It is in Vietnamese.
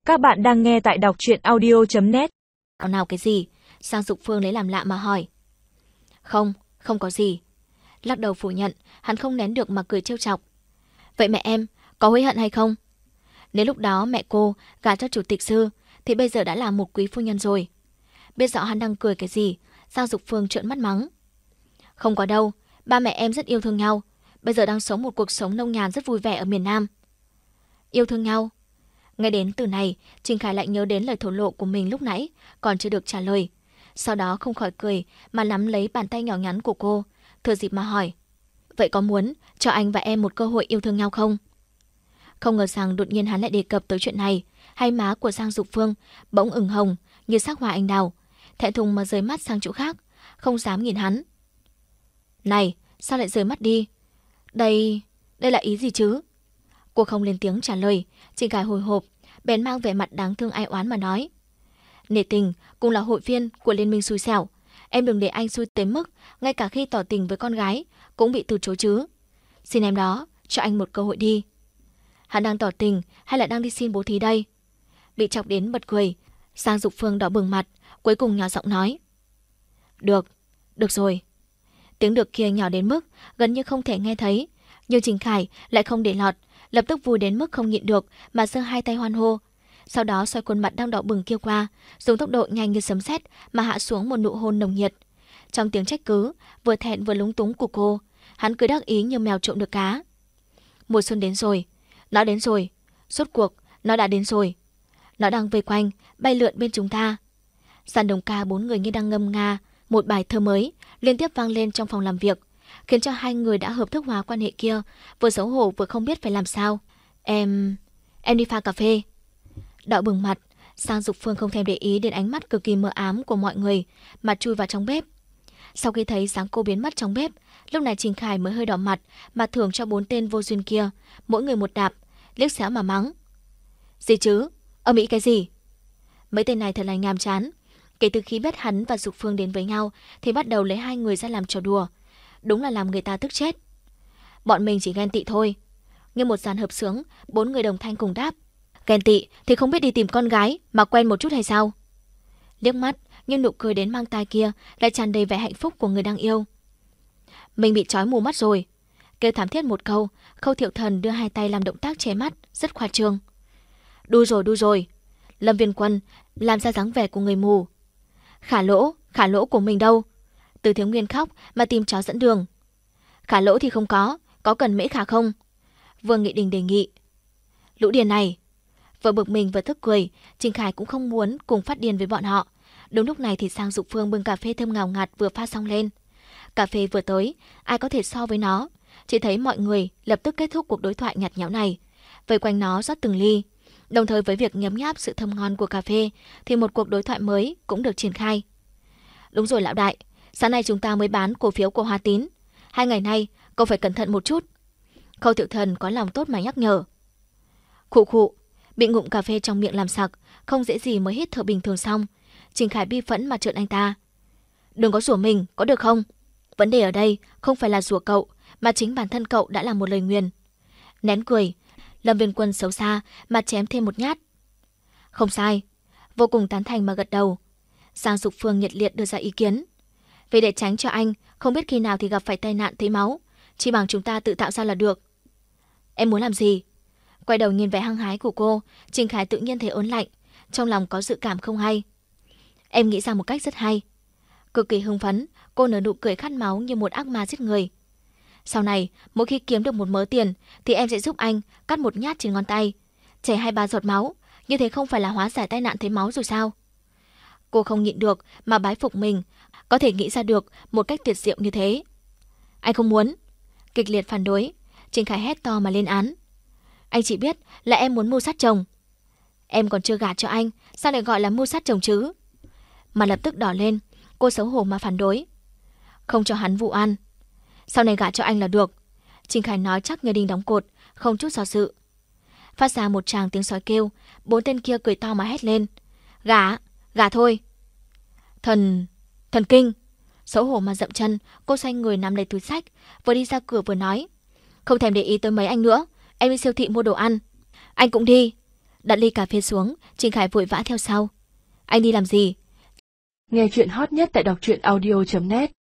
Các bạn đang nghe tại đọc truyện audio.net. Nào cái gì? Sang Dục Phương lấy làm lạ mà hỏi. Không có gì. Lắc đầu phủ nhận, hắn không nén được mà cười trêu chọc. Vậy mẹ em, có hối hận hay không? Nếu lúc đó mẹ cô gả cho chủ tịch sư, thì bây giờ đã là một quý phu nhân rồi. Biết rõ hắn đang cười cái gì, Sang Dục Phương trợn mắt mắng. Không có đâu, ba mẹ em rất yêu thương nhau. Bây giờ đang sống một cuộc sống nông nhàn rất vui vẻ ở miền Nam. Yêu thương nhau? Nghe đến từ này, Trình Khải lại nhớ đến lời thổ lộ của mình lúc nãy, còn chưa được trả lời. Sau đó không khỏi cười mà nắm lấy bàn tay nhỏ nhắn của cô, thừa dịp mà hỏi. Vậy có muốn cho anh và em một cơ hội yêu thương nhau không? Không ngờ rằng đột nhiên hắn lại đề cập tới chuyện này, hai má của Giang Dục Phương bỗng ửng hồng như sắc hoa anh đào, thẹn thùng mà rời mắt sang chỗ khác, không dám nhìn hắn. Này, sao lại rời mắt đi? Đây là ý gì chứ? Cô không lên tiếng trả lời, Trình Khải hồi hộp, bèn mang vẻ mặt đáng thương ai oán mà nói. Nể tình, cũng là hội viên của Liên minh xui xẻo. Em đừng để anh xui tới mức, ngay cả khi tỏ tình với con gái, cũng bị từ chối chứ. Xin em đó, cho anh một cơ hội đi. Hắn đang tỏ tình hay là đang đi xin bố thí đây? Bị chọc đến bật cười, Giang Dục Phương đỏ bừng mặt, cuối cùng nhỏ giọng nói. Được rồi. Tiếng được kia nhỏ đến mức gần như không thể nghe thấy, nhưng Trình Khải lại không để lọt, lập tức vui đến mức không nhịn được mà giơ hai tay hoan hô. Sau đó xoay khuôn mặt đang đỏ bừng kia qua, dùng tốc độ nhanh như sấm sét mà hạ xuống một nụ hôn nồng nhiệt. Trong tiếng trách cứ, vừa thẹn vừa lúng túng của cô, hắn cười đắc ý như mèo trộm được cá. Mùa xuân đến rồi, nó đến rồi, rốt cuộc nó đã đến rồi. Nó đang vây quanh, bay lượn bên chúng ta. Dàn đồng ca bốn người như đang ngâm nga một bài thơ mới liên tiếp vang lên trong phòng làm việc, khiến cho hai người đã hợp thức hóa quan hệ kia, vừa xấu hổ vừa không biết phải làm sao. Em đi pha cà phê. Đỏ bừng mặt, Sang Dục Phương không thèm để ý đến ánh mắt cực kỳ mờ ám của mọi người mà chui vào trong bếp. Sau khi thấy dáng cô biến mất trong bếp, lúc này Trình Khải mới hơi đỏ mặt mà thưởng cho 4 tên vô duyên kia mỗi người một đạp, liếc xéo mà mắng. Gì chứ? Âm ĩ cái gì? Mấy tên này thật là nhàm chán. Kể từ khi biết hắn và Dục Phương đến với nhau thì bắt đầu lấy hai người ra làm trò đùa. Đúng là làm người ta tức chết. Bọn mình chỉ ghen tị thôi. Như một dàn hợp xướng, 4 người đồng thanh cùng đáp. Ghen tị thì không biết đi tìm con gái mà quen một chút hay sao? Liếc mắt, nhưng nụ cười đến mang tai kia lại tràn đầy vẻ hạnh phúc của người đang yêu. Mình bị trói mù mắt rồi. Kêu thảm thiết một câu, Khâu Thiệu Thần đưa hai tay làm động tác che mắt, rất khoa trương. Đu rồi. Lâm Viên Quân làm ra dáng vẻ của người mù. Khả lỗ của mình đâu? Từ Thiếu Nguyên khóc mà tìm cháu dẫn đường. Khả lỗ thì không có cần Mễ Khả không? Vương Nghị Đình đề nghị. Lũ điền này. Vừa bực mình vừa tức cười, Trình Khải cũng không muốn cùng phát điên với bọn họ. Đúng lúc này thì Sang Dục Phương bưng cà phê thơm ngào ngạt vừa pha xong lên. Cà phê vừa tới, ai có thể so với nó? Chỉ thấy mọi người lập tức kết thúc cuộc đối thoại nhạt nhẽo này, vây quanh nó rót từng ly. Đồng thời với việc nhấm nháp sự thơm ngon của cà phê thì một cuộc đối thoại mới cũng được triển khai. Đúng rồi lão đại, sáng nay chúng ta mới bán cổ phiếu của Hoa Tín. 2 ngày nay cậu phải cẩn thận một chút. Khâu Thiệu Thần có lòng tốt mà nhắc nhở. Khụ, bị ngụm cà phê trong miệng làm sặc, không dễ gì mới hít thở bình thường xong. Trình Khải bi phẫn mà trợn anh ta. Đừng có rủa mình, có được không? Vấn đề ở đây không phải là rủa cậu, mà chính bản thân cậu đã là một lời nguyền. Nén cười, Lâm Viên Quân xấu xa mà chém thêm một nhát. Không sai, vô cùng tán thành mà gật đầu. Giang Dục Phương nhiệt liệt đưa ra ý kiến. Vì để tránh cho anh không biết khi nào thì gặp phải tai nạn thấy máu, chỉ bằng chúng ta tự tạo ra là được. Em muốn làm gì? Quay đầu nhìn vẻ hăng hái của cô, Trình Khải tự nhiên thấy ớn lạnh, trong lòng có dự cảm không hay. Em nghĩ ra một cách rất hay. Cực kỳ hưng phấn, cô nở nụ cười khát máu như một ác ma giết người. Sau này, mỗi khi kiếm được một mớ tiền thì em sẽ giúp anh cắt một nhát trên ngón tay, chảy 2-3 giọt máu, như thế không phải là hóa giải tai nạn thấy máu rồi sao? Cô không nhịn được mà bái phục mình, có thể nghĩ ra được một cách tuyệt diệu như thế. Anh không muốn. Kịch liệt phản đối, Trình Khải hét to mà lên án. Anh chỉ biết là em muốn mưu sát chồng. Em còn chưa gả cho anh, sao lại gọi là mưu sát chồng chứ? Mà lập tức đỏ lên, cô xấu hổ mà phản đối. Không cho hắn vụ ăn. Sau này gả cho anh là được. Trình Khải nói chắc như đinh đóng cột, không chút do dự. Phát ra một tràng tiếng sói kêu, 4 tên kia cười to mà hét lên. Gả thôi. Thần kinh. Xấu hổ mà dậm chân, cô xoay người nắm lấy túi xách, vừa đi ra cửa vừa nói. Không thèm để ý tới mấy anh nữa, em đi siêu thị mua đồ ăn. Anh cũng đi. Đặt ly cà phê xuống, Trình Khải vội vã theo sau. Anh đi làm gì? Nghe chuyện hot nhất tại đọc truyện audio.net